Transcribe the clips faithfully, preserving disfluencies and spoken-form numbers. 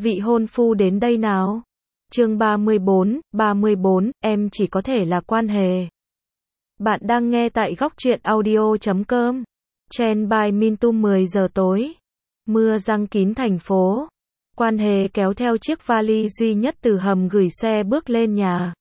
vị hôn phu đến đây nào. Chương ba mươi bốn, ba mươi bốn, em chỉ có thể là Quan Hề. Bạn đang nghe tại góc truyện audio chấm com. Chen by Mintum mười giờ tối. Mưa giăng kín thành phố. Quan Hề kéo theo chiếc vali duy nhất từ hầm gửi xe bước lên nhà.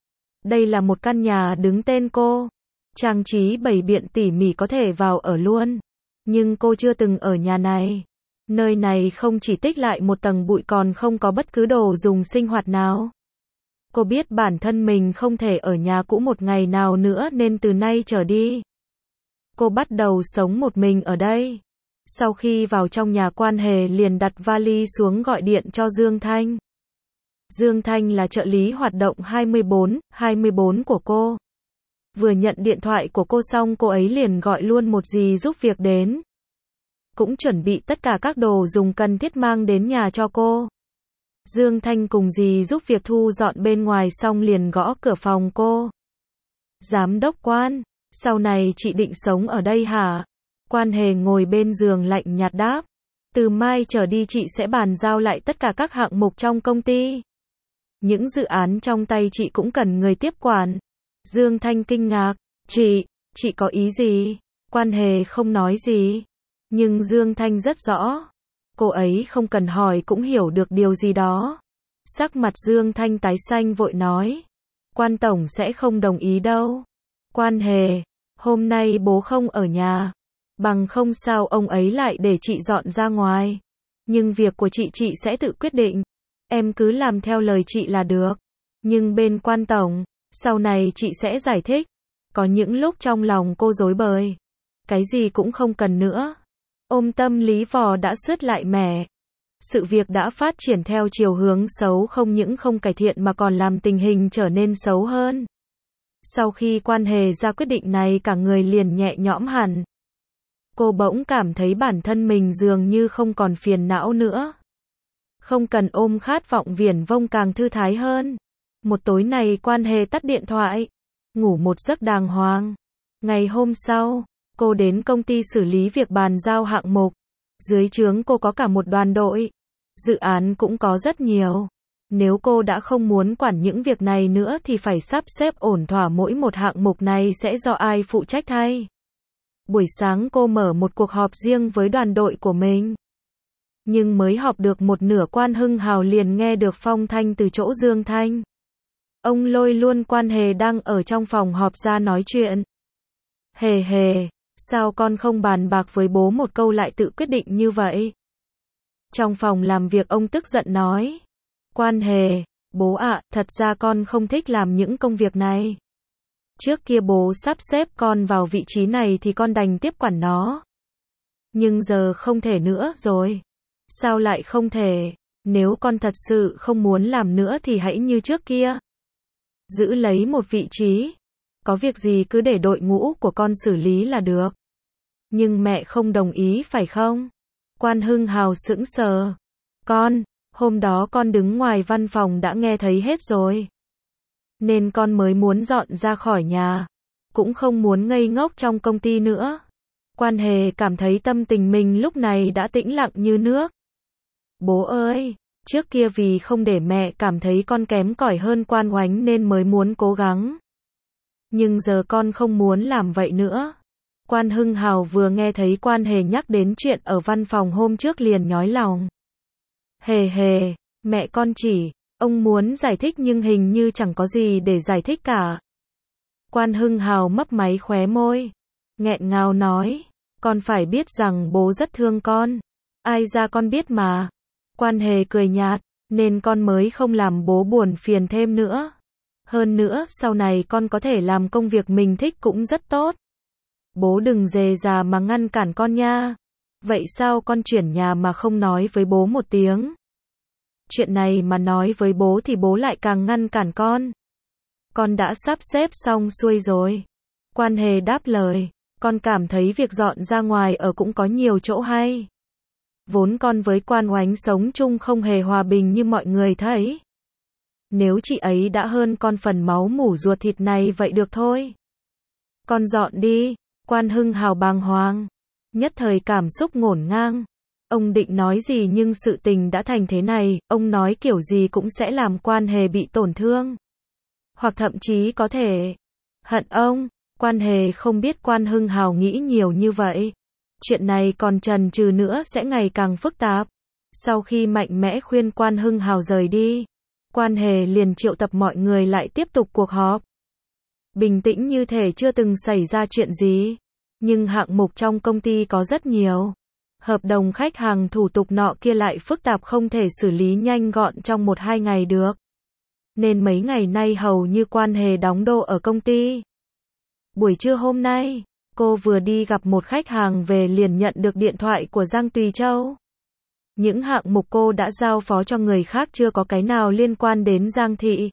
Đây là một căn nhà đứng tên cô. Trang trí bày biện tỉ mỉ có thể vào ở luôn. Nhưng cô chưa từng ở nhà này. Nơi này không chỉ tích lại một tầng bụi còn không có bất cứ đồ dùng sinh hoạt nào. Cô biết bản thân mình không thể ở nhà cũ một ngày nào nữa nên từ nay trở đi, cô bắt đầu sống một mình ở đây. Sau khi vào trong nhà, Quan Hề liền đặt vali xuống gọi điện cho Dương Thanh. Dương Thanh là trợ lý hoạt động hai mươi bốn, hai mươi bốn của cô. Vừa nhận điện thoại của cô xong, cô ấy liền gọi luôn một dì giúp việc đến. Cũng chuẩn bị tất cả các đồ dùng cần thiết mang đến nhà cho cô. Dương Thanh cùng dì giúp việc thu dọn bên ngoài xong liền gõ cửa phòng cô. Giám đốc Quan, sau này chị định sống ở đây hả? Quan Hề ngồi bên giường lạnh nhạt đáp. Từ mai trở đi chị sẽ bàn giao lại tất cả các hạng mục trong công ty. Những dự án trong tay chị cũng cần người tiếp quản. Dương Thanh kinh ngạc. Chị, chị có ý gì? Quan Hề không nói gì. Nhưng Dương Thanh rất rõ. Cô ấy không cần hỏi cũng hiểu được điều gì đó. Sắc mặt Dương Thanh tái xanh vội nói. Quan tổng sẽ không đồng ý đâu. Quan Hề, hôm nay bố không ở nhà. Bằng không sao ông ấy lại để chị dọn ra ngoài. Nhưng việc của chị chị sẽ tự quyết định. Em cứ làm theo lời chị là được. Nhưng bên Quan tổng, sau này chị sẽ giải thích. Có những lúc trong lòng cô rối bời. Cái gì cũng không cần nữa. Ôm tâm lý vò đã sứt lại mẻ. Sự việc đã phát triển theo chiều hướng xấu, không những không cải thiện mà còn làm tình hình trở nên xấu hơn. Sau khi Quan Hề ra quyết định này, cả người liền nhẹ nhõm hẳn. Cô bỗng cảm thấy bản thân mình dường như không còn phiền não nữa. Không cần ôm khát vọng viển vông, càng thư thái hơn. Một tối này Quan Hề tắt điện thoại, ngủ một giấc đàng hoàng. Ngày hôm sau, cô đến công ty xử lý việc bàn giao hạng mục. Dưới trướng cô có cả một đoàn đội. Dự án cũng có rất nhiều. Nếu cô đã không muốn quản những việc này nữa thì phải sắp xếp ổn thỏa mỗi một hạng mục này sẽ do ai phụ trách thay. Buổi sáng cô mở một cuộc họp riêng với đoàn đội của mình. Nhưng mới họp được một nửa, Quan Hưng Hào liền nghe được phong thanh từ chỗ Dương Thanh. Ông lôi luôn Quan Hề đang ở trong phòng họp ra nói chuyện. Hề hề, sao con không bàn bạc với bố một câu lại tự quyết định như vậy? Trong phòng làm việc ông tức giận nói. Quan Hề, bố ạ, thật ra con không thích làm những công việc này. Trước kia bố sắp xếp con vào vị trí này thì con đành tiếp quản nó. Nhưng giờ không thể nữa rồi. Sao lại không thể? Nếu con thật sự không muốn làm nữa thì hãy như trước kia. Giữ lấy một vị trí. Có việc gì cứ để đội ngũ của con xử lý là được. Nhưng mẹ không đồng ý phải không? Quan Hưng Hào sững sờ. Con, hôm đó con đứng ngoài văn phòng đã nghe thấy hết rồi. Nên con mới muốn dọn ra khỏi nhà. Cũng không muốn ngây ngốc trong công ty nữa. Quan Hề cảm thấy tâm tình mình lúc này đã tĩnh lặng như nước. Bố ơi, trước kia vì không để mẹ cảm thấy con kém cỏi hơn Quan Oánh nên mới muốn cố gắng. Nhưng giờ con không muốn làm vậy nữa. Quan Hưng Hào vừa nghe thấy Quan Hề nhắc đến chuyện ở văn phòng hôm trước liền nhói lòng. Hề hề, mẹ con chỉ, ông muốn giải thích nhưng hình như chẳng có gì để giải thích cả. Quan Hưng Hào mấp máy khóe môi, nghẹn ngào nói, con phải biết rằng bố rất thương con. Ai ra con biết mà. Quan Hề cười nhạt, nên con mới không làm bố buồn phiền thêm nữa. Hơn nữa, sau này con có thể làm công việc mình thích cũng rất tốt. Bố đừng dề dà mà ngăn cản con nha. Vậy sao con chuyển nhà mà không nói với bố một tiếng? Chuyện này mà nói với bố thì bố lại càng ngăn cản con. Con đã sắp xếp xong xuôi rồi. Quan Hề đáp lời, con cảm thấy việc dọn ra ngoài ở cũng có nhiều chỗ hay. Vốn con với Quan Oánh sống chung không hề hòa bình như mọi người thấy. Nếu chị ấy đã hơn con phần máu mủ ruột thịt này vậy được thôi. Con dọn đi. Quan Hưng Hào bàng hoàng. Nhất thời cảm xúc ngổn ngang. Ông định nói gì nhưng sự tình đã thành thế này, ông nói kiểu gì cũng sẽ làm Quan Hề bị tổn thương. Hoặc thậm chí có thể hận ông. Quan Hề không biết Quan Hưng Hào nghĩ nhiều như vậy. Chuyện này còn chần chừ nữa sẽ ngày càng phức tạp. Sau khi mạnh mẽ khuyên Quan Hưng Hào rời đi, Quan Hề liền triệu tập mọi người lại tiếp tục cuộc họp. Bình tĩnh như thể chưa từng xảy ra chuyện gì. Nhưng hạng mục trong công ty có rất nhiều. Hợp đồng khách hàng thủ tục nọ kia lại phức tạp không thể xử lý nhanh gọn trong một hai ngày được. Nên mấy ngày nay hầu như Quan Hề đóng đô ở công ty. Buổi trưa hôm nay, cô vừa đi gặp một khách hàng về liền nhận được điện thoại của Giang Tùy Châu. Những hạng mục cô đã giao phó cho người khác chưa có cái nào liên quan đến Giang Thị.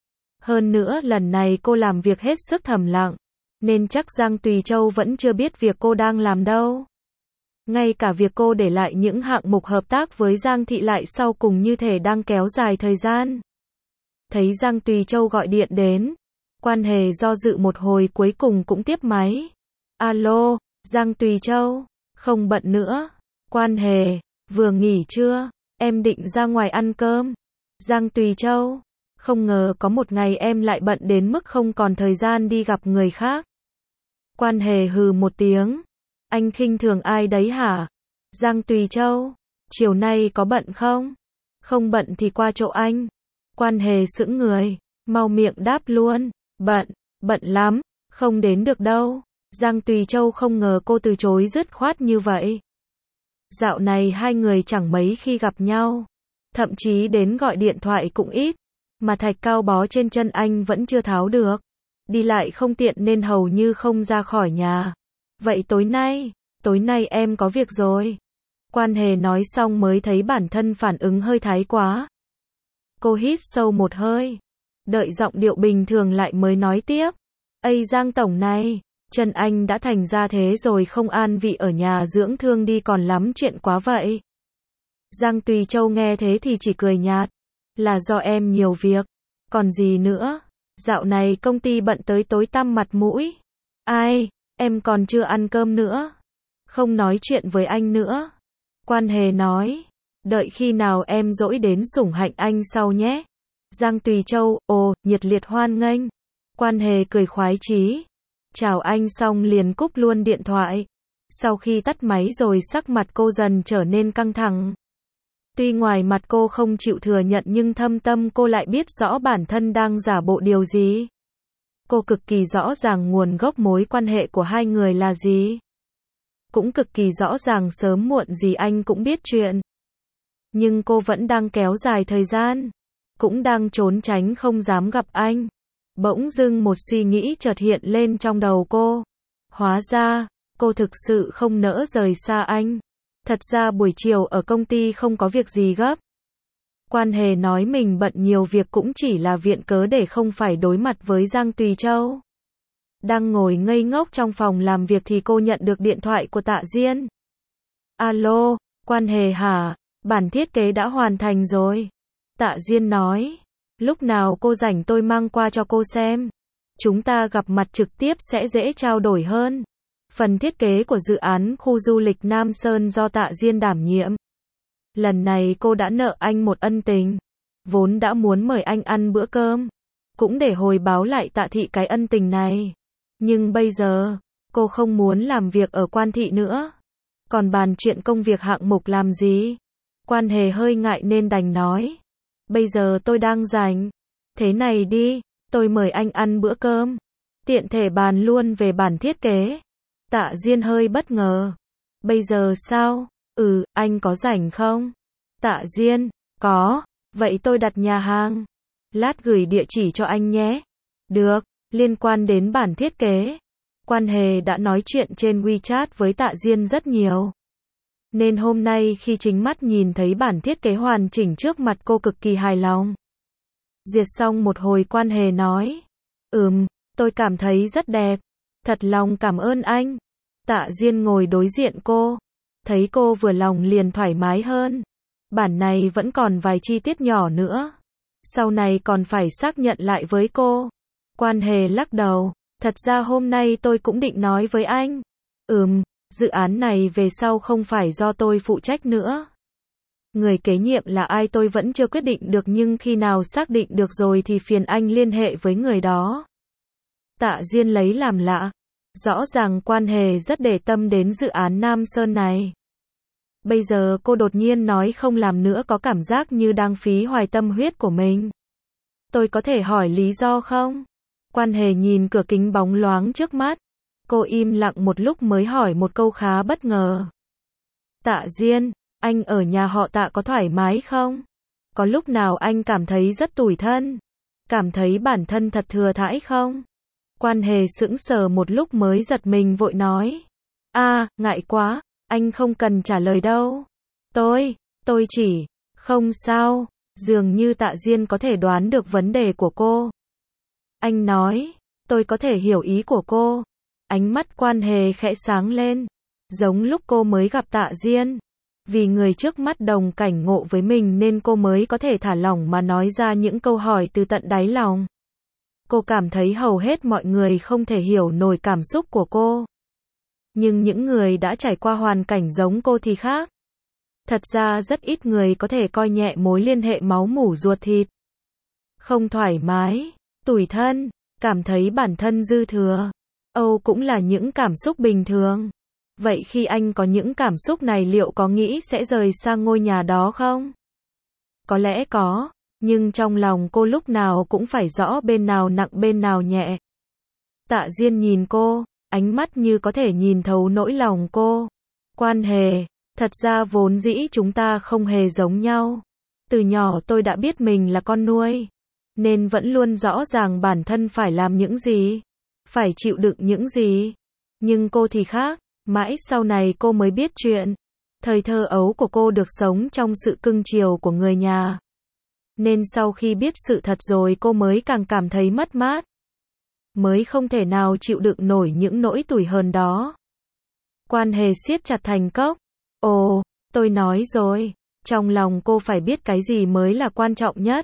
Hơn nữa lần này cô làm việc hết sức thầm lặng, nên chắc Giang Tùy Châu vẫn chưa biết việc cô đang làm đâu. Ngay cả việc cô để lại những hạng mục hợp tác với Giang Thị lại sau cùng như thể đang kéo dài thời gian. Thấy Giang Tùy Châu gọi điện đến, Quan Hề do dự một hồi cuối cùng cũng tiếp máy. Alo, Giang Tùy Châu, không bận nữa. Quan Hề, vừa nghỉ chưa? Em định ra ngoài ăn cơm. Giang Tùy Châu, không ngờ có một ngày em lại bận đến mức không còn thời gian đi gặp người khác. Quan Hề hừ một tiếng. Anh khinh thường ai đấy hả? Giang Tùy Châu, chiều nay có bận không? Không bận thì qua chỗ anh. Quan Hề sững người, mau miệng đáp luôn. Bận, bận lắm, không đến được đâu. Giang Tùy Châu không ngờ cô từ chối dứt khoát như vậy. Dạo này hai người chẳng mấy khi gặp nhau. Thậm chí đến gọi điện thoại cũng ít. Mà thạch cao bó trên chân anh vẫn chưa tháo được. Đi lại không tiện nên hầu như không ra khỏi nhà. Vậy tối nay, tối nay em có việc rồi. Quan Hề nói xong mới thấy bản thân phản ứng hơi thái quá. Cô hít sâu một hơi. Đợi giọng điệu bình thường lại mới nói tiếp. Ây Giang tổng này, chân anh đã thành ra thế rồi không an vị ở nhà dưỡng thương đi còn lắm chuyện quá vậy. Giang Tùy Châu nghe thế thì chỉ cười nhạt. Là do em nhiều việc. Còn gì nữa? Dạo này công ty bận tới tối tăm mặt mũi. Ai, em còn chưa ăn cơm nữa. Không nói chuyện với anh nữa. Quan Hề nói. Đợi khi nào em dỗi đến sủng hạnh anh sau nhé. Giang Tùy Châu, ồ, nhiệt liệt hoan nghênh. Quan Hề cười khoái chí. Chào anh xong liền cúp luôn điện thoại. Sau khi tắt máy rồi sắc mặt cô dần trở nên căng thẳng. Tuy ngoài mặt cô không chịu thừa nhận nhưng thâm tâm cô lại biết rõ bản thân đang giả bộ điều gì. Cô cực kỳ rõ ràng nguồn gốc mối quan hệ của hai người là gì. Cũng cực kỳ rõ ràng sớm muộn gì anh cũng biết chuyện. Nhưng cô vẫn đang kéo dài thời gian. Cũng đang trốn tránh không dám gặp anh. Bỗng dưng một suy nghĩ chợt hiện lên trong đầu cô. Hóa ra, cô thực sự không nỡ rời xa anh. Thật ra buổi chiều ở công ty không có việc gì gấp. Quan Hề nói mình bận nhiều việc cũng chỉ là viện cớ để không phải đối mặt với Giang Tùy Châu. Đang ngồi ngây ngốc trong phòng làm việc thì cô nhận được điện thoại của Tạ Diên. Alo, Quan Hề hả? Bản thiết kế đã hoàn thành rồi. Tạ Diên nói. Lúc nào cô rảnh tôi mang qua cho cô xem. Chúng ta gặp mặt trực tiếp sẽ dễ trao đổi hơn. Phần thiết kế của dự án khu du lịch Nam Sơn do Tạ Diên đảm nhiệm. Lần này cô đã nợ anh một ân tình. Vốn đã muốn mời anh ăn bữa cơm. Cũng để hồi báo lại Tạ Thị cái ân tình này. Nhưng bây giờ, cô không muốn làm việc ở Quan Thị nữa. Còn bàn chuyện công việc hạng mục làm gì? Quan Hề hơi ngại nên đành nói. Bây giờ tôi đang rảnh. Thế này đi, tôi mời anh ăn bữa cơm. Tiện thể bàn luôn về bản thiết kế. Tạ Diên hơi bất ngờ. Bây giờ sao? Ừ, anh có rảnh không? Tạ Diên, có. Vậy tôi đặt nhà hàng. Lát gửi địa chỉ cho anh nhé. Được, liên quan đến bản thiết kế. Quan Hề đã nói chuyện trên WeChat với Tạ Diên rất nhiều. Nên hôm nay khi chính mắt nhìn thấy bản thiết kế hoàn chỉnh trước mặt cô cực kỳ hài lòng. Duyệt xong một hồi Quan Hề nói. Ừm, tôi cảm thấy rất đẹp. Thật lòng cảm ơn anh. Tạ Diên ngồi đối diện cô. Thấy cô vừa lòng liền thoải mái hơn. Bản này vẫn còn vài chi tiết nhỏ nữa. Sau này còn phải xác nhận lại với cô. Quan Hề lắc đầu. Thật ra hôm nay tôi cũng định nói với anh. Ừm, Dự án này về sau không phải do tôi phụ trách nữa. Người kế nhiệm là ai tôi vẫn chưa quyết định được, nhưng khi nào xác định được rồi thì phiền anh liên hệ với người đó. Tạ Diên lấy làm lạ. Rõ ràng Quan Hề rất để tâm đến dự án Nam Sơn này. Bây giờ cô đột nhiên nói không làm nữa, có cảm giác như đang phí hoài tâm huyết của mình. Tôi có thể hỏi lý do không? Quan Hề nhìn cửa kính bóng loáng trước mắt. Cô im lặng một lúc mới hỏi một câu khá bất ngờ. Tạ Diên, anh ở nhà họ Tạ có thoải mái không? Có lúc nào anh cảm thấy rất tủi thân? Cảm thấy bản thân thật thừa thãi không? Quan Hề sững sờ một lúc mới giật mình vội nói. À, ngại quá, anh không cần trả lời đâu. Tôi, tôi chỉ, không sao, dường như Tạ Diên có thể đoán được vấn đề của cô. Anh nói, tôi có thể hiểu ý của cô. Ánh mắt Quan Hề khẽ sáng lên, giống lúc cô mới gặp Tạ Diên. Vì người trước mắt đồng cảnh ngộ với mình nên cô mới có thể thả lỏng mà nói ra những câu hỏi từ tận đáy lòng. Cô cảm thấy hầu hết mọi người không thể hiểu nổi cảm xúc của cô. Nhưng những người đã trải qua hoàn cảnh giống cô thì khác. Thật ra rất ít người có thể coi nhẹ mối liên hệ máu mủ ruột thịt. Không thoải mái, tủi thân, cảm thấy bản thân dư thừa. Âu cũng là những cảm xúc bình thường. Vậy khi anh có những cảm xúc này liệu có nghĩ sẽ rời xa ngôi nhà đó không? Có lẽ có, nhưng trong lòng cô lúc nào cũng phải rõ bên nào nặng bên nào nhẹ. Tạ Diên nhìn cô, ánh mắt như có thể nhìn thấu nỗi lòng cô. Quan Hề, thật ra vốn dĩ chúng ta không hề giống nhau. Từ nhỏ tôi đã biết mình là con nuôi, nên vẫn luôn rõ ràng bản thân phải làm những gì, phải chịu đựng những gì. Nhưng cô thì khác. Mãi sau này cô mới biết chuyện. Thời thơ ấu của cô được sống trong sự cưng chiều của người nhà. Nên sau khi biết sự thật rồi cô mới càng cảm thấy mất mát. Mới không thể nào chịu đựng nổi những nỗi tủi hờn đó. Quan Hề siết chặt thành cốc. Ồ, tôi nói rồi. Trong lòng cô phải biết cái gì mới là quan trọng nhất.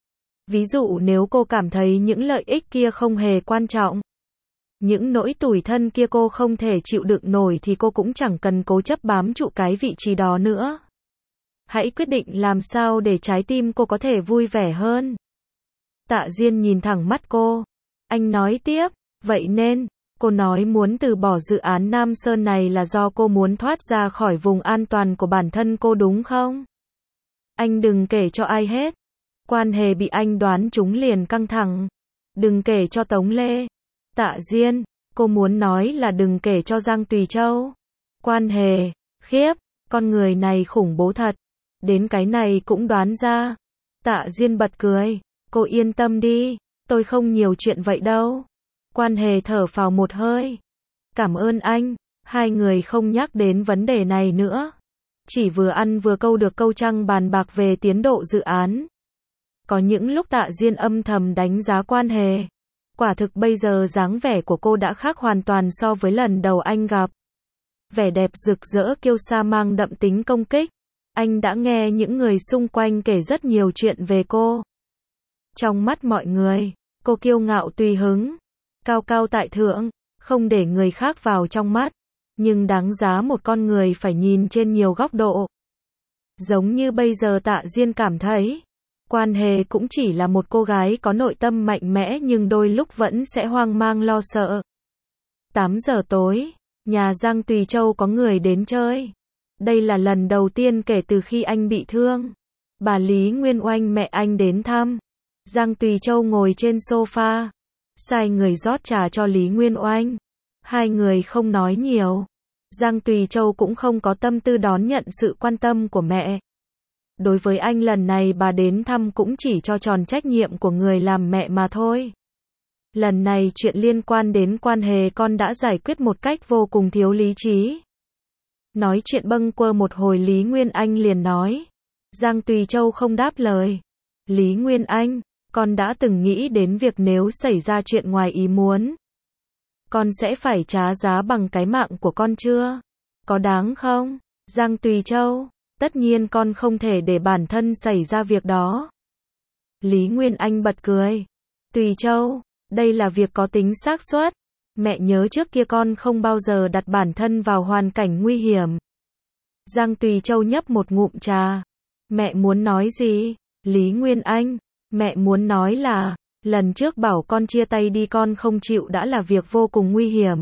Ví dụ nếu cô cảm thấy những lợi ích kia không hề quan trọng, những nỗi tủi thân kia cô không thể chịu đựng nổi thì cô cũng chẳng cần cố chấp bám trụ cái vị trí đó nữa. Hãy quyết định làm sao để trái tim cô có thể vui vẻ hơn. Tạ Diên nhìn thẳng mắt cô. Anh nói tiếp, vậy nên, cô nói muốn từ bỏ dự án Nam Sơn này là do cô muốn thoát ra khỏi vùng an toàn của bản thân cô đúng không? Anh đừng kể cho ai hết. Quan Hề bị anh đoán trúng liền căng thẳng. Đừng kể cho Tống Lê. Tạ Diên, cô muốn nói là đừng kể cho Giang Tùy Châu. Quan Hề, khiếp, con người này khủng bố thật. Đến cái này cũng đoán ra. Tạ Diên bật cười, cô yên tâm đi, tôi không nhiều chuyện vậy đâu. Quan Hề thở phào một hơi. Cảm ơn anh, hai người không nhắc đến vấn đề này nữa. Chỉ vừa ăn vừa câu được câu trăng bàn bạc về tiến độ dự án. Có những lúc Tạ Diên âm thầm đánh giá Quan Hề. Quả thực bây giờ dáng vẻ của cô đã khác hoàn toàn so với lần đầu anh gặp. Vẻ đẹp rực rỡ kiêu sa mang đậm tính công kích. Anh đã nghe những người xung quanh kể rất nhiều chuyện về cô. Trong mắt mọi người, cô kiêu ngạo tùy hứng, cao cao tại thượng, không để người khác vào trong mắt. Nhưng đáng giá một con người phải nhìn trên nhiều góc độ. Giống như bây giờ Tạ Diên cảm thấy, Quan Hề cũng chỉ là một cô gái có nội tâm mạnh mẽ nhưng đôi lúc vẫn sẽ hoang mang lo sợ. tám giờ tối, nhà Giang Tùy Châu có người đến chơi. Đây là lần đầu tiên kể từ khi anh bị thương. Bà Lý Nguyên Oanh mẹ anh đến thăm. Giang Tùy Châu ngồi trên sofa, sai người rót trà cho Lý Nguyên Oanh. Hai người không nói nhiều. Giang Tùy Châu cũng không có tâm tư đón nhận sự quan tâm của mẹ. Đối với anh lần này bà đến thăm cũng chỉ cho tròn trách nhiệm của người làm mẹ mà thôi. Lần này chuyện liên quan đến Quan Hề con đã giải quyết một cách vô cùng thiếu lý trí. Nói chuyện bâng quơ một hồi Lý Nguyên Anh liền nói. Giang Tùy Châu không đáp lời. Lý Nguyên Anh, con đã từng nghĩ đến việc nếu xảy ra chuyện ngoài ý muốn, con sẽ phải trả giá bằng cái mạng của con chưa? Có đáng không? Giang Tùy Châu, tất nhiên con không thể để bản thân xảy ra việc đó. Lý Nguyên Anh bật cười. Tùy Châu, đây là việc có tính xác suất. Mẹ nhớ trước kia con không bao giờ đặt bản thân vào hoàn cảnh nguy hiểm. Giang Tùy Châu nhấp một ngụm trà. Mẹ muốn nói gì? Lý Nguyên Anh, mẹ muốn nói là, lần trước bảo con chia tay đi con không chịu đã là việc vô cùng nguy hiểm.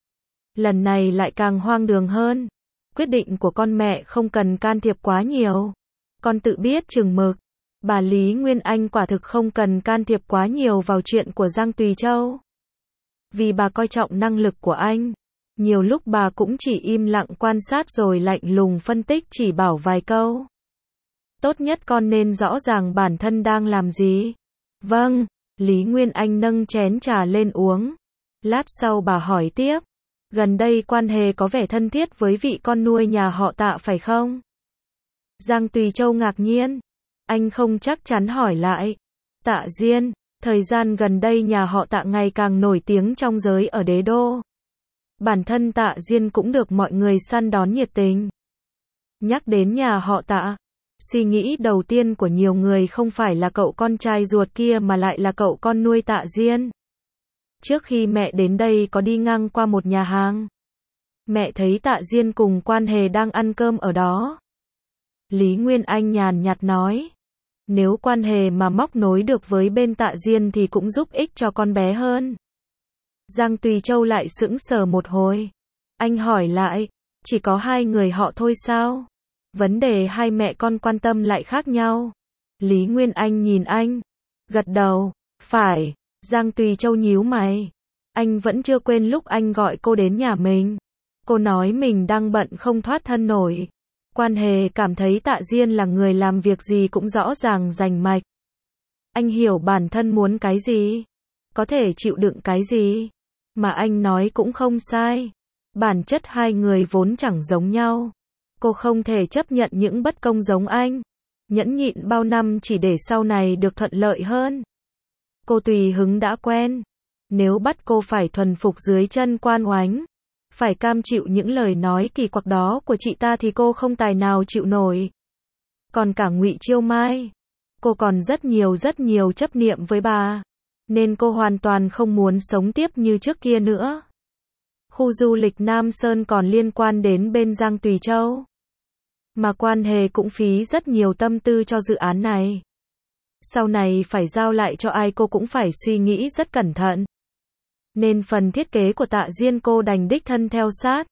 Lần này lại càng hoang đường hơn. Quyết định của con mẹ không cần can thiệp quá nhiều. Con tự biết chừng mực. Bà Lý Nguyên Anh quả thực không cần can thiệp quá nhiều vào chuyện của Giang Tùy Châu. Vì bà coi trọng năng lực của anh. Nhiều lúc bà cũng chỉ im lặng quan sát rồi lạnh lùng phân tích chỉ bảo vài câu. Tốt nhất con nên rõ ràng bản thân đang làm gì. Vâng, Lý Nguyên Anh nâng chén trà lên uống. Lát sau bà hỏi tiếp. Gần đây quan hệ có vẻ thân thiết với vị con nuôi nhà họ Tạ phải không? Giang Tùy Châu ngạc nhiên. Anh không chắc chắn hỏi lại. Tạ Diên, thời gian gần đây nhà họ Tạ ngày càng nổi tiếng trong giới ở đế đô. Bản thân Tạ Diên cũng được mọi người săn đón nhiệt tình. Nhắc đến nhà họ Tạ, suy nghĩ đầu tiên của nhiều người không phải là cậu con trai ruột kia mà lại là cậu con nuôi Tạ Diên. Trước khi mẹ đến đây có đi ngang qua một nhà hàng. Mẹ thấy Tạ Diên cùng Quan Hề đang ăn cơm ở đó. Lý Nguyên Anh nhàn nhạt nói. Nếu Quan Hề mà móc nối được với bên Tạ Diên thì cũng giúp ích cho con bé hơn. Giang Tùy Châu lại sững sờ một hồi. Anh hỏi lại, chỉ có hai người họ thôi sao? Vấn đề hai mẹ con quan tâm lại khác nhau. Lý Nguyên Anh nhìn anh, gật đầu, phải. Giang Tùy Châu nhíu mày. Anh vẫn chưa quên lúc anh gọi cô đến nhà mình. Cô nói mình đang bận không thoát thân nổi. Quan Hề cảm thấy Tạ Diên là người làm việc gì cũng rõ ràng rành mạch. Anh hiểu bản thân muốn cái gì, có thể chịu đựng cái gì. Mà anh nói cũng không sai. Bản chất hai người vốn chẳng giống nhau. Cô không thể chấp nhận những bất công giống anh. Nhẫn nhịn bao năm chỉ để sau này được thuận lợi hơn. Cô tùy hứng đã quen. Nếu bắt cô phải thuần phục dưới chân Quan Oánh, phải cam chịu những lời nói kỳ quặc đó của chị ta thì cô không tài nào chịu nổi. Còn cả Ngụy Chiêu Mai, cô còn rất nhiều rất nhiều chấp niệm với bà, nên cô hoàn toàn không muốn sống tiếp như trước kia nữa. Khu du lịch Nam Sơn còn liên quan đến bên Giang Tùy Châu, mà Quan Hề cũng phí rất nhiều tâm tư cho dự án này. Sau này phải giao lại cho ai cô cũng phải suy nghĩ rất cẩn thận. Nên phần thiết kế của Tạ Diên cô đành đích thân theo sát.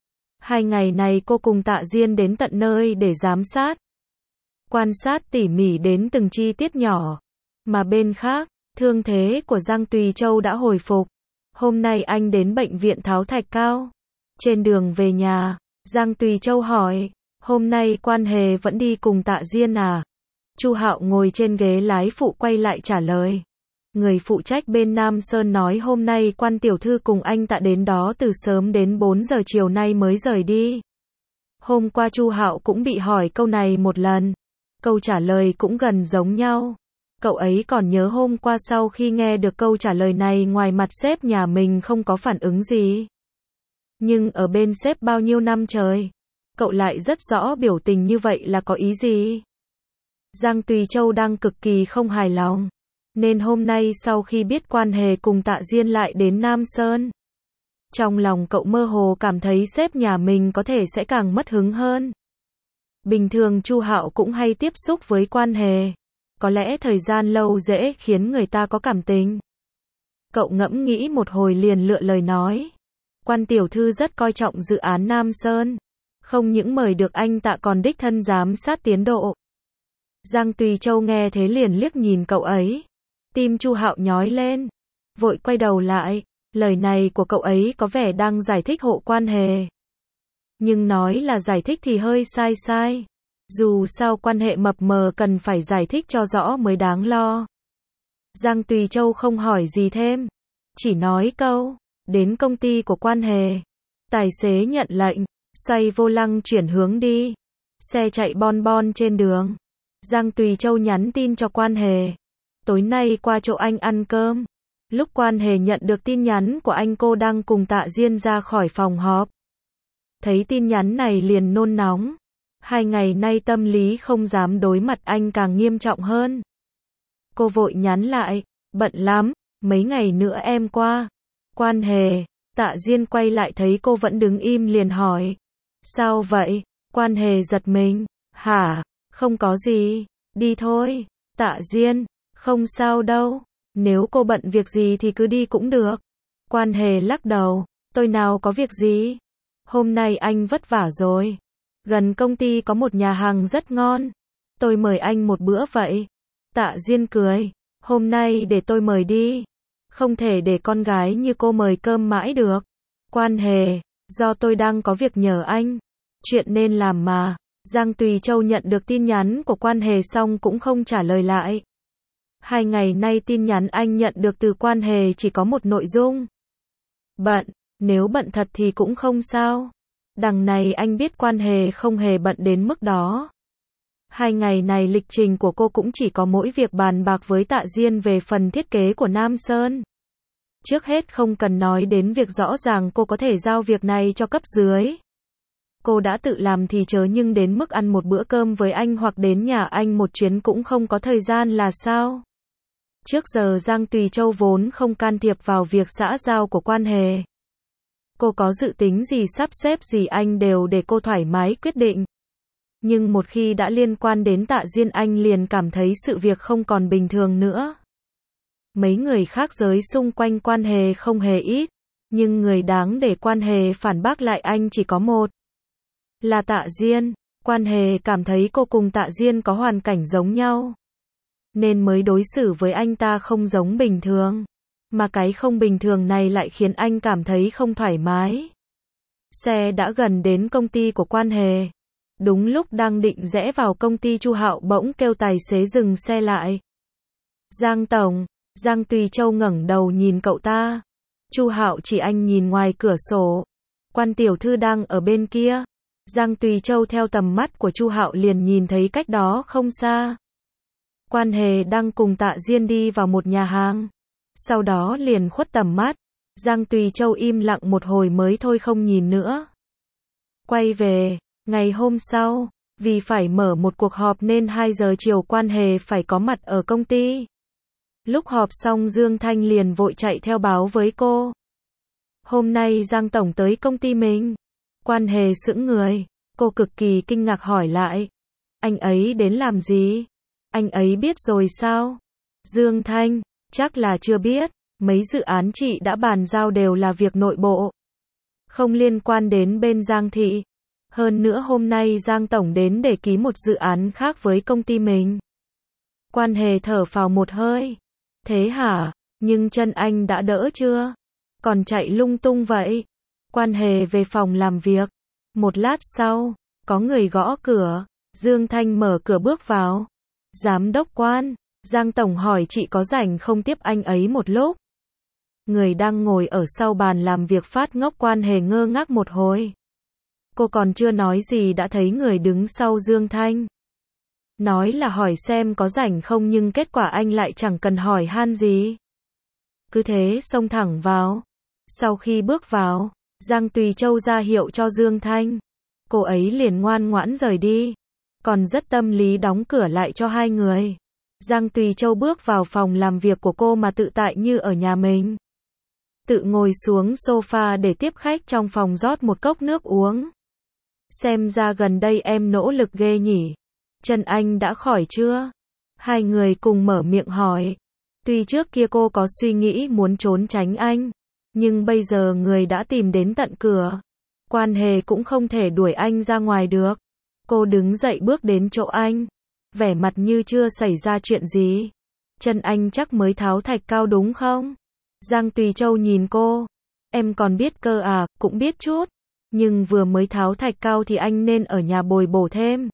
Hai ngày này cô cùng Tạ Diên đến tận nơi để giám sát. Quan sát tỉ mỉ đến từng chi tiết nhỏ. Mà bên khác, thương thế của Giang Tùy Châu đã hồi phục. Hôm nay anh đến bệnh viện Tháo Thạch Cao. Trên đường về nhà, Giang Tùy Châu hỏi, hôm nay Quan Hề vẫn đi cùng Tạ Diên à? Chu Hạo ngồi trên ghế lái phụ quay lại trả lời. Người phụ trách bên Nam Sơn nói hôm nay Quan tiểu thư cùng anh Tạ đến đó từ sớm đến bốn giờ chiều nay mới rời đi. Hôm qua Chu Hạo cũng bị hỏi câu này một lần. Câu trả lời cũng gần giống nhau. Cậu ấy còn nhớ hôm qua sau khi nghe được câu trả lời này ngoài mặt sếp nhà mình không có phản ứng gì. Nhưng ở bên sếp bao nhiêu năm trời, cậu lại rất rõ biểu tình như vậy là có ý gì. Giang Tùy Châu đang cực kỳ không hài lòng. Nên hôm nay sau khi biết Quan Hề cùng Tạ Diên lại đến Nam Sơn, trong lòng cậu mơ hồ cảm thấy sếp nhà mình có thể sẽ càng mất hứng hơn. Bình thường Chu Hạo cũng hay tiếp xúc với Quan Hề. Có lẽ thời gian lâu dễ khiến người ta có cảm tình. Cậu ngẫm nghĩ một hồi liền lựa lời nói. Quan tiểu thư rất coi trọng dự án Nam Sơn. Không những mời được anh Tạ còn đích thân giám sát tiến độ. Giang Tùy Châu nghe thế liền liếc nhìn cậu ấy. Tim Chu Hạo nhói lên. Vội quay đầu lại. Lời này của cậu ấy có vẻ đang giải thích hộ Quan Hề. Nhưng nói là giải thích thì hơi sai sai. Dù sao quan hệ mập mờ cần phải giải thích cho rõ mới đáng lo. Giang Tùy Châu không hỏi gì thêm. Chỉ nói câu, đến công ty của Quan Hề. Tài xế nhận lệnh, xoay vô lăng chuyển hướng đi. Xe chạy bon bon trên đường. Giang Tùy Châu nhắn tin cho Quan Hề. Tối nay qua chỗ anh ăn cơm. Lúc Quan Hề nhận được tin nhắn của anh cô đang cùng Tạ Diên ra khỏi phòng họp. Thấy tin nhắn này liền nôn nóng. Hai ngày nay tâm lý không dám đối mặt anh càng nghiêm trọng hơn. Cô vội nhắn lại, bận lắm, mấy ngày nữa em qua. Quan Hề, Tạ Diên quay lại thấy cô vẫn đứng im liền hỏi. Sao vậy? Quan Hề giật mình. Hả? Không có gì. Đi thôi. Tạ Diên. Không sao đâu. Nếu cô bận việc gì thì cứ đi cũng được. Quan Hề lắc đầu. Tôi nào có việc gì. Hôm nay anh vất vả rồi. Gần công ty có một nhà hàng rất ngon. Tôi mời anh một bữa vậy. Tạ Diên cười. Hôm nay để tôi mời đi. Không thể để con gái như cô mời cơm mãi được. Quan Hề. Do tôi đang có việc nhờ anh. Chuyện nên làm mà. Giang Tùy Châu nhận được tin nhắn của Quan Hề xong cũng không trả lời lại. Hai ngày nay tin nhắn anh nhận được từ Quan Hề chỉ có một nội dung. Bận. Nếu bận thật thì cũng không sao. Đằng này anh biết Quan Hề không hề bận đến mức đó. Hai ngày này lịch trình của cô cũng chỉ có mỗi việc bàn bạc với Tạ Diên về phần thiết kế của Nam Sơn. Trước hết không cần nói đến việc rõ ràng cô có thể giao việc này cho cấp dưới. Cô đã tự làm thì chớ, nhưng đến mức ăn một bữa cơm với anh hoặc đến nhà anh một chuyến cũng không có thời gian là sao? Trước giờ Giang Tùy Châu vốn không can thiệp vào việc xã giao của Quan Hề. Cô có dự tính gì, sắp xếp gì anh đều để cô thoải mái quyết định. Nhưng một khi đã liên quan đến Tạ Diên anh liền cảm thấy sự việc không còn bình thường nữa. Mấy người khác giới xung quanh Quan Hề không hề ít, nhưng người đáng để Quan Hề phản bác lại anh chỉ có một. Là Tạ Diên. Quan Hề cảm thấy cô cùng Tạ Diên có hoàn cảnh giống nhau. Nên mới đối xử với anh ta không giống bình thường. Mà cái không bình thường này lại khiến anh cảm thấy không thoải mái. Xe đã gần đến công ty của Quan Hề. Đúng lúc đang định rẽ vào công ty, Chu Hạo bỗng kêu tài xế dừng xe lại. Giang tổng. Giang Tùy Châu ngẩng đầu nhìn cậu ta. Chu Hạo chỉ anh nhìn ngoài cửa sổ. Quan tiểu thư đang ở bên kia. Giang Tùy Châu theo tầm mắt của Chu Hạo liền nhìn thấy cách đó không xa. Quan Hề đang cùng Tạ Diên đi vào một nhà hàng. Sau đó liền khuất tầm mắt. Giang Tùy Châu im lặng một hồi mới thôi không nhìn nữa. Quay về. Ngày hôm sau, vì phải mở một cuộc họp nên hai giờ chiều Quan Hề phải có mặt ở công ty. Lúc họp xong Dương Thanh liền vội chạy theo báo với cô. Hôm nay Giang tổng tới công ty mình. Quan Hề sững người. Cô cực kỳ kinh ngạc hỏi lại. Anh ấy đến làm gì? Anh ấy biết rồi sao? Dương Thanh. Chắc là chưa biết. Mấy dự án chị đã bàn giao đều là việc nội bộ. Không liên quan đến bên Giang thị. Hơn nữa hôm nay Giang tổng đến để ký một dự án khác với công ty mình. Quan Hề thở phào một hơi. Thế hả? Nhưng chân anh đã đỡ chưa? Còn chạy lung tung vậy? Quan Hề về phòng làm việc. Một lát sau, có người gõ cửa. Dương Thanh mở cửa bước vào. Giám đốc Quan, Giang tổng hỏi chị có rảnh không tiếp anh ấy một lúc. Người đang ngồi ở sau bàn làm việc phát ngốc. Quan Hề ngơ ngác một hồi. Cô còn chưa nói gì đã thấy người đứng sau Dương Thanh. Nói là hỏi xem có rảnh không, nhưng kết quả anh lại chẳng cần hỏi han gì. Cứ thế xông thẳng vào. Sau khi bước vào, Giang Tùy Châu ra hiệu cho Dương Thanh. Cô ấy liền ngoan ngoãn rời đi. Còn rất tâm lý đóng cửa lại cho hai người. Giang Tùy Châu bước vào phòng làm việc của cô mà tự tại như ở nhà mình. Tự ngồi xuống sofa để tiếp khách trong phòng rót một cốc nước uống. Xem ra gần đây em nỗ lực ghê nhỉ. Chân anh đã khỏi chưa? Hai người cùng mở miệng hỏi. Tuy trước kia cô có suy nghĩ muốn trốn tránh anh, nhưng bây giờ người đã tìm đến tận cửa. Quan Hề cũng không thể đuổi anh ra ngoài được. Cô đứng dậy bước đến chỗ anh. Vẻ mặt như chưa xảy ra chuyện gì. Chân anh chắc mới tháo thạch cao đúng không? Giang Tùy Châu nhìn cô. Em còn biết cơ à? Cũng biết chút. Nhưng vừa mới tháo thạch cao thì anh nên ở nhà bồi bổ thêm.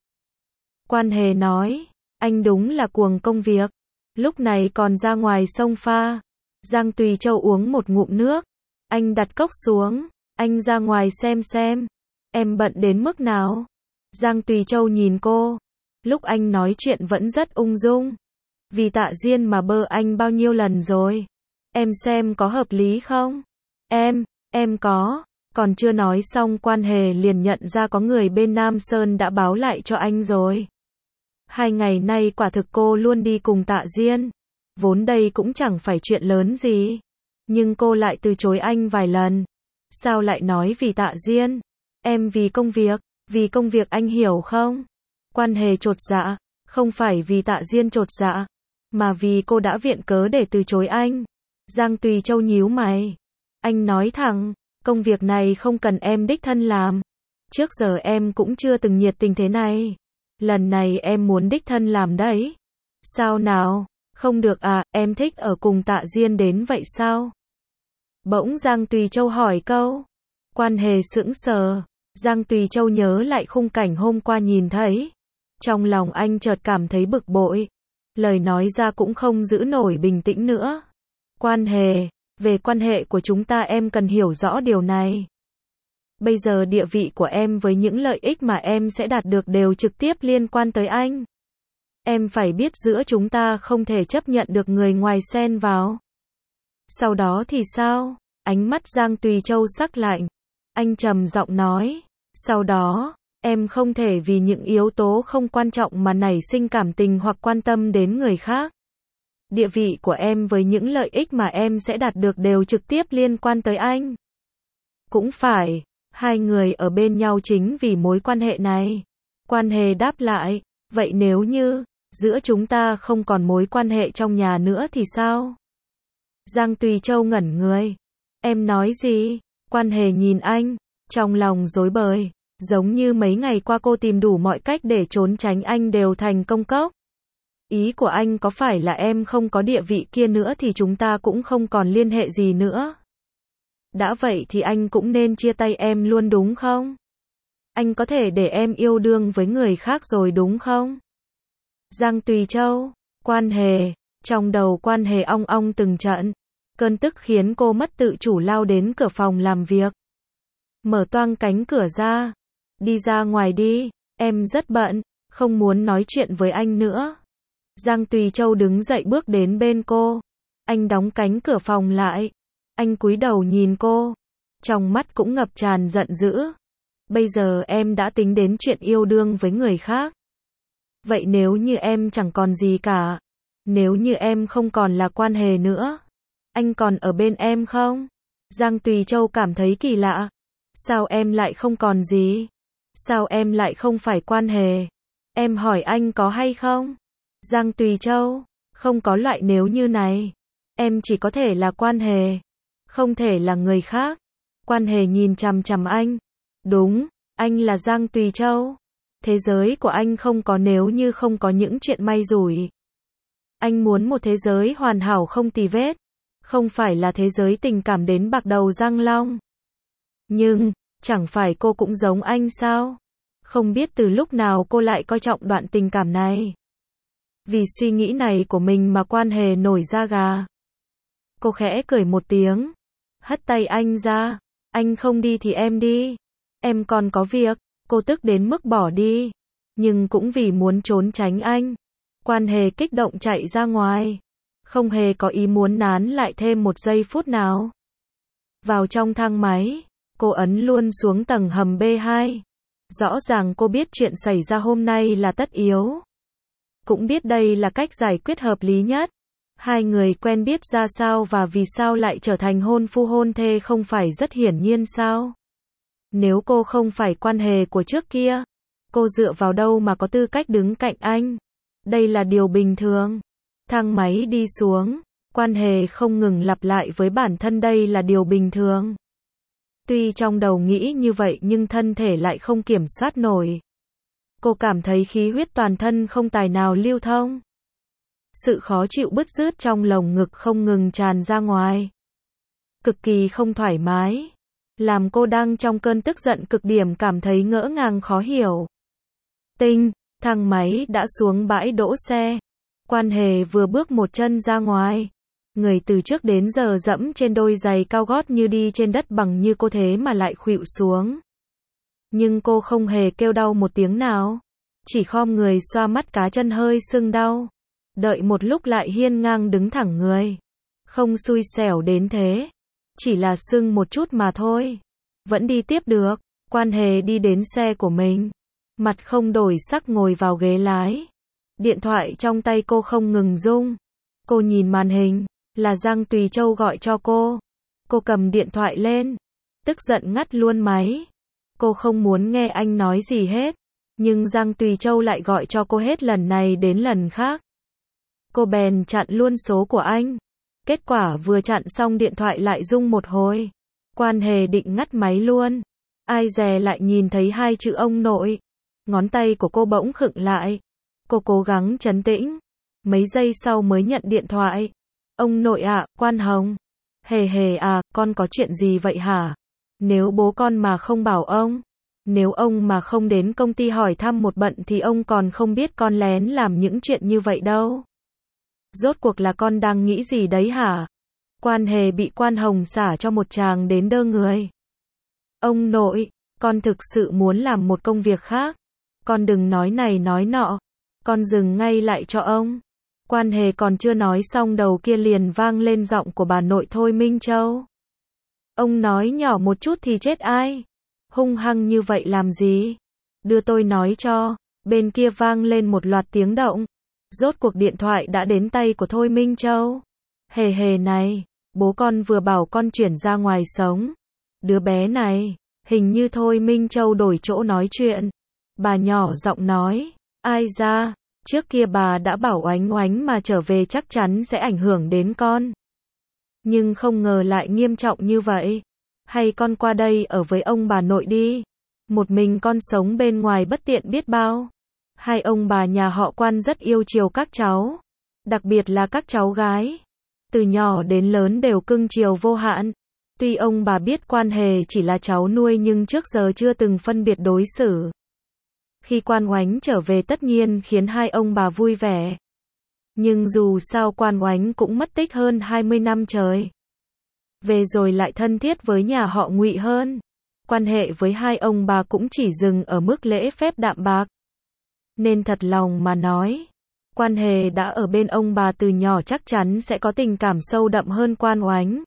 Quan Hề nói. Anh đúng là cuồng công việc. Lúc này còn ra ngoài sông pha. Giang Tùy Châu uống một ngụm nước. Anh đặt cốc xuống. Anh ra ngoài xem xem. Em bận đến mức nào? Giang Tùy Châu nhìn cô. Lúc anh nói chuyện vẫn rất ung dung. Vì Tạ Diên mà bơ anh bao nhiêu lần rồi. Em xem có hợp lý không? Em, em có. Còn chưa nói xong Quan Hề liền nhận ra có người bên Nam Sơn đã báo lại cho anh rồi. Hai ngày nay quả thực cô luôn đi cùng Tạ Diên. Vốn đây cũng chẳng phải chuyện lớn gì. Nhưng cô lại từ chối anh vài lần. Sao lại nói vì Tạ Diên? Em vì công việc, vì công việc anh hiểu không? Quan Hề chột dạ, không phải vì Tạ Diên chột dạ, mà vì cô đã viện cớ để từ chối anh. Giang Tùy Châu nhíu mày. Anh nói thẳng, công việc này không cần em đích thân làm. Trước giờ em cũng chưa từng nhiệt tình thế này. Lần này em muốn đích thân làm đấy. Sao nào? Không được à, em thích ở cùng Tạ Diên đến vậy sao? Bỗng Giang Tùy Châu hỏi câu. Quan Hề sững sờ. Giang Tùy Châu nhớ lại khung cảnh hôm qua nhìn thấy. Trong lòng anh chợt cảm thấy bực bội. Lời nói ra cũng không giữ nổi bình tĩnh nữa. Quan Hề, về quan hệ của chúng ta em cần hiểu rõ điều này. Bây giờ địa vị của em với những lợi ích mà em sẽ đạt được đều trực tiếp liên quan tới anh. Em phải biết giữa chúng ta không thể chấp nhận được người ngoài xen vào. Sau đó thì sao? Ánh mắt Giang Tùy Châu sắc lạnh. Anh trầm giọng nói. Sau đó, em không thể vì những yếu tố không quan trọng mà nảy sinh cảm tình hoặc quan tâm đến người khác. Địa vị của em với những lợi ích mà em sẽ đạt được đều trực tiếp liên quan tới anh. Cũng phải, hai người ở bên nhau chính vì mối quan hệ này. Quan Hề đáp lại, vậy nếu như, giữa chúng ta không còn mối quan hệ trong nhà nữa thì sao? Giang Tùy Châu ngẩn người. Em nói gì? Quan Hề nhìn anh, trong lòng rối bời, giống như mấy ngày qua cô tìm đủ mọi cách để trốn tránh anh đều thành công cốc. Ý của anh có phải là em không có địa vị kia nữa thì chúng ta cũng không còn liên hệ gì nữa? Đã vậy thì anh cũng nên chia tay em luôn đúng không? Anh có thể để em yêu đương với người khác rồi đúng không? Giang Tùy Châu, Quan Hề, trong đầu Quan Hề ong ong từng trận. Cơn tức khiến cô mất tự chủ lao đến cửa phòng làm việc. Mở toang cánh cửa ra. Đi ra ngoài đi, em rất bận, không muốn nói chuyện với anh nữa. Giang Tùy Châu đứng dậy bước đến bên cô. Anh đóng cánh cửa phòng lại. Anh cúi đầu nhìn cô. Trong mắt cũng ngập tràn giận dữ. Bây giờ em đã tính đến chuyện yêu đương với người khác. Vậy nếu như em chẳng còn gì cả, nếu như em không còn là Quan Hề nữa, anh còn ở bên em không? Giang Tùy Châu cảm thấy kỳ lạ. Sao em lại không còn gì? Sao em lại không phải Quan Hề? Em hỏi anh có hay không? Giang Tùy Châu, không có loại nếu như này. Em chỉ có thể là Quan Hề, không thể là người khác. Quan Hề nhìn chằm chằm anh. Đúng, anh là Giang Tùy Châu. Thế giới của anh không có nếu như không có những chuyện may rủi. Anh muốn một thế giới hoàn hảo không tì vết. Không phải là thế giới tình cảm đến bạc đầu răng long. Nhưng, chẳng phải cô cũng giống anh sao? Không biết từ lúc nào cô lại coi trọng đoạn tình cảm này. Vì suy nghĩ này của mình mà Quan Hề nổi da gà. Cô khẽ cười một tiếng. Hất tay anh ra. Anh không đi thì em đi. Em còn có việc. Cô tức đến mức bỏ đi. Nhưng cũng vì muốn trốn tránh anh. Quan Hề kích động chạy ra ngoài. Không hề có ý muốn nán lại thêm một giây phút nào. Vào trong thang máy. Cô ấn luôn xuống tầng hầm B hai. Rõ ràng cô biết chuyện xảy ra hôm nay là tất yếu. Cũng biết đây là cách giải quyết hợp lý nhất. Hai người quen biết ra sao và vì sao lại trở thành hôn phu hôn thê không phải rất hiển nhiên sao? Nếu cô không phải Quan Hề của trước kia, cô dựa vào đâu mà có tư cách đứng cạnh anh? Đây là điều bình thường. Thang máy đi xuống, Quan Hề không ngừng lặp lại với bản thân đây là điều bình thường. Tuy trong đầu nghĩ như vậy nhưng thân thể lại không kiểm soát nổi. Cô cảm thấy khí huyết toàn thân không tài nào lưu thông. Sự khó chịu bứt rứt trong lồng ngực không ngừng tràn ra ngoài. Cực kỳ không thoải mái. Làm cô đang trong cơn tức giận cực điểm cảm thấy ngỡ ngàng khó hiểu. Tinh, thang máy đã xuống bãi đỗ xe. Quan Hề vừa bước một chân ra ngoài. Người từ trước đến giờ dẫm trên đôi giày cao gót như đi trên đất bằng như cô thế mà lại khuỵu xuống. Nhưng cô không hề kêu đau một tiếng nào. Chỉ khom người xoa mắt cá chân hơi sưng đau. Đợi một lúc lại hiên ngang đứng thẳng người. Không xui xẻo đến thế. Chỉ là sưng một chút mà thôi. Vẫn đi tiếp được. Quan Hề đi đến xe của mình. Mặt không đổi sắc ngồi vào ghế lái. Điện thoại trong tay cô không ngừng rung. Cô nhìn màn hình. Là Giang Tùy Châu gọi cho cô. Cô cầm điện thoại lên. tức giận ngắt luôn máy. Cô không muốn nghe anh nói gì hết, nhưng Giang Tùy Châu lại gọi cho cô hết lần này đến lần khác. Cô bèn chặn luôn số của anh. Kết quả vừa chặn xong điện thoại lại rung một hồi. Quan Hề định ngắt máy luôn. Ai dè lại nhìn thấy hai chữ ông nội. Ngón tay của cô bỗng khựng lại. Cô cố gắng trấn tĩnh. Mấy giây sau mới nhận điện thoại. Ông nội ạ, Quan Hồng. Hề hề à, con có chuyện gì vậy hả? Nếu bố con mà không bảo ông, nếu ông mà không đến công ty hỏi thăm một bận thì ông còn không biết con lén làm những chuyện như vậy đâu. Rốt cuộc là con đang nghĩ gì đấy hả? Quan Hề bị Quan Hồng xả cho một tràng đến đơ người. Ông nội, con thực sự muốn làm một công việc khác. Con đừng nói này nói nọ. Con dừng ngay lại cho ông. Quan Hề còn chưa nói xong đầu kia liền vang lên giọng của bà nội Thôi Minh Châu. Ông nói nhỏ một chút thì chết ai? Hung hăng như vậy làm gì? Đưa tôi nói cho. Bên kia vang lên một loạt tiếng động. Rốt cuộc điện thoại đã đến tay của Thôi Minh Châu. Hề hề này, bố con vừa bảo con chuyển ra ngoài sống. Đứa bé này, hình như Thôi Minh Châu đổi chỗ nói chuyện. Bà nhỏ giọng nói, ai ra, trước kia bà đã bảo Oánh Oánh mà trở về chắc chắn sẽ ảnh hưởng đến con. Nhưng không ngờ lại nghiêm trọng như vậy. Hay con qua đây ở với ông bà nội đi. Một mình con sống bên ngoài bất tiện biết bao. Hai ông bà nhà họ Quan rất yêu chiều các cháu. Đặc biệt là các cháu gái. Từ nhỏ đến lớn đều cưng chiều vô hạn. Tuy ông bà biết Quan Hề chỉ là cháu nuôi nhưng trước giờ chưa từng phân biệt đối xử. Khi Quan Oánh trở về tất nhiên khiến hai ông bà vui vẻ. Nhưng dù sao Quan Oánh cũng mất tích hơn hai mươi năm trời. Về rồi lại thân thiết với nhà họ Ngụy hơn. Quan hệ với hai ông bà cũng chỉ dừng ở mức lễ phép đạm bạc. Nên thật lòng mà nói, Quan Hề đã ở bên ông bà từ nhỏ chắc chắn sẽ có tình cảm sâu đậm hơn Quan Oánh.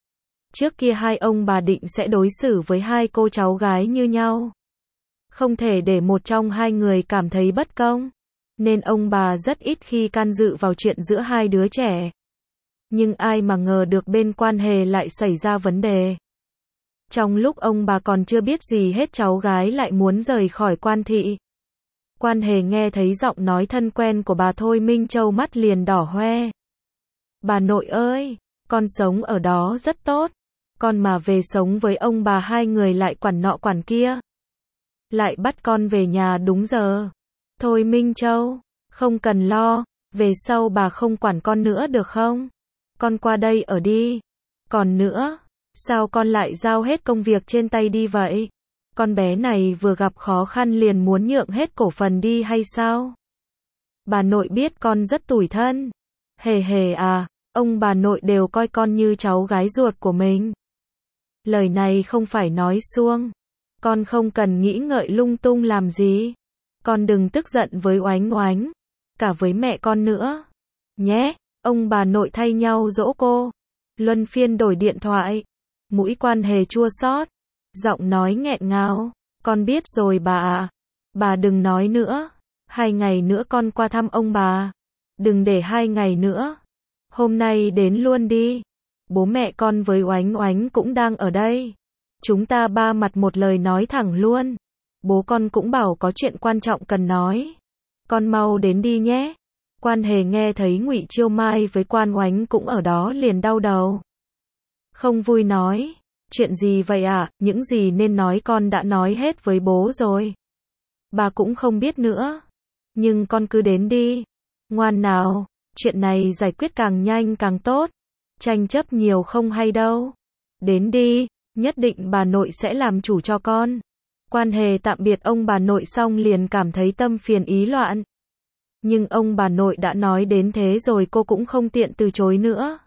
Trước kia hai ông bà định sẽ đối xử với hai cô cháu gái như nhau. Không thể để một trong hai người cảm thấy bất công. Nên ông bà rất ít khi can dự vào chuyện giữa hai đứa trẻ. Nhưng ai mà ngờ được bên Quan Hề lại xảy ra vấn đề. Trong lúc ông bà còn chưa biết gì hết cháu gái lại muốn rời khỏi Quan thị. Quan Hề nghe thấy giọng nói thân quen của bà Thôi Minh Châu mắt liền đỏ hoe. Bà nội ơi, con sống ở đó rất tốt. Con mà về sống với ông bà hai người lại quản nọ quản kia. Lại bắt con về nhà đúng giờ. Thôi Minh Châu, không cần lo, về sau bà không quản con nữa được không? Con qua đây ở đi. Còn nữa, sao con lại giao hết công việc trên tay đi vậy? Con bé này vừa gặp khó khăn liền muốn nhượng hết cổ phần đi hay sao? Bà nội biết con rất tủi thân. Hề hề à, ông bà nội đều coi con như cháu gái ruột của mình. Lời này không phải nói suông. Con không cần nghĩ ngợi lung tung làm gì. Con đừng tức giận với Oánh Oánh. Cả với mẹ con nữa. Nhé, ông bà nội thay nhau dỗ cô. Luân phiên đổi điện thoại. Mũi Quan Hề chua xót. Giọng nói nghẹn ngào. Con biết rồi bà ạ. Bà đừng nói nữa. Hai ngày nữa con qua thăm ông bà. Đừng để hai ngày nữa. Hôm nay đến luôn đi. Bố mẹ con với Oánh Oánh cũng đang ở đây. Chúng ta ba mặt một lời nói thẳng luôn. Bố con cũng bảo có chuyện quan trọng cần nói. Con mau đến đi nhé. Quan Hề nghe thấy Ngụy Chiêu Mai với Quan Oánh cũng ở đó liền đau đầu. Không vui nói. Chuyện gì vậy ạ? À? Những gì nên nói con đã nói hết với bố rồi. Bà cũng không biết nữa. Nhưng con cứ đến đi. Ngoan nào. Chuyện này giải quyết càng nhanh càng tốt. Tranh chấp nhiều không hay đâu. Đến đi. Nhất định bà nội sẽ làm chủ cho con. Quan Hề tạm biệt ông bà nội xong liền cảm thấy tâm phiền ý loạn. Nhưng ông bà nội đã nói đến thế rồi cô cũng không tiện từ chối nữa.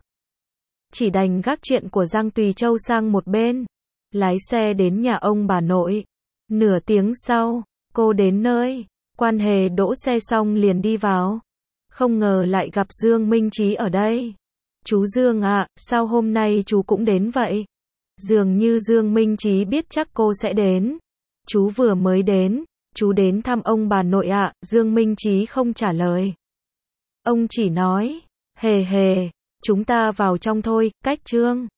Chỉ đành gác chuyện của Giang Tùy Châu sang một bên. Lái xe đến nhà ông bà nội. Nửa tiếng sau, cô đến nơi. Quan Hề đỗ xe xong liền đi vào. Không ngờ lại gặp Dương Minh Trí ở đây. Chú Dương ạ, à, sao hôm nay chú cũng đến vậy? Dường như Dương Minh Trí biết chắc cô sẽ đến. Chú vừa mới đến. Chú đến thăm ông bà nội ạ. À, Dương Minh Trí không trả lời. Ông chỉ nói, hề hề, chúng ta vào trong thôi, cách Trương.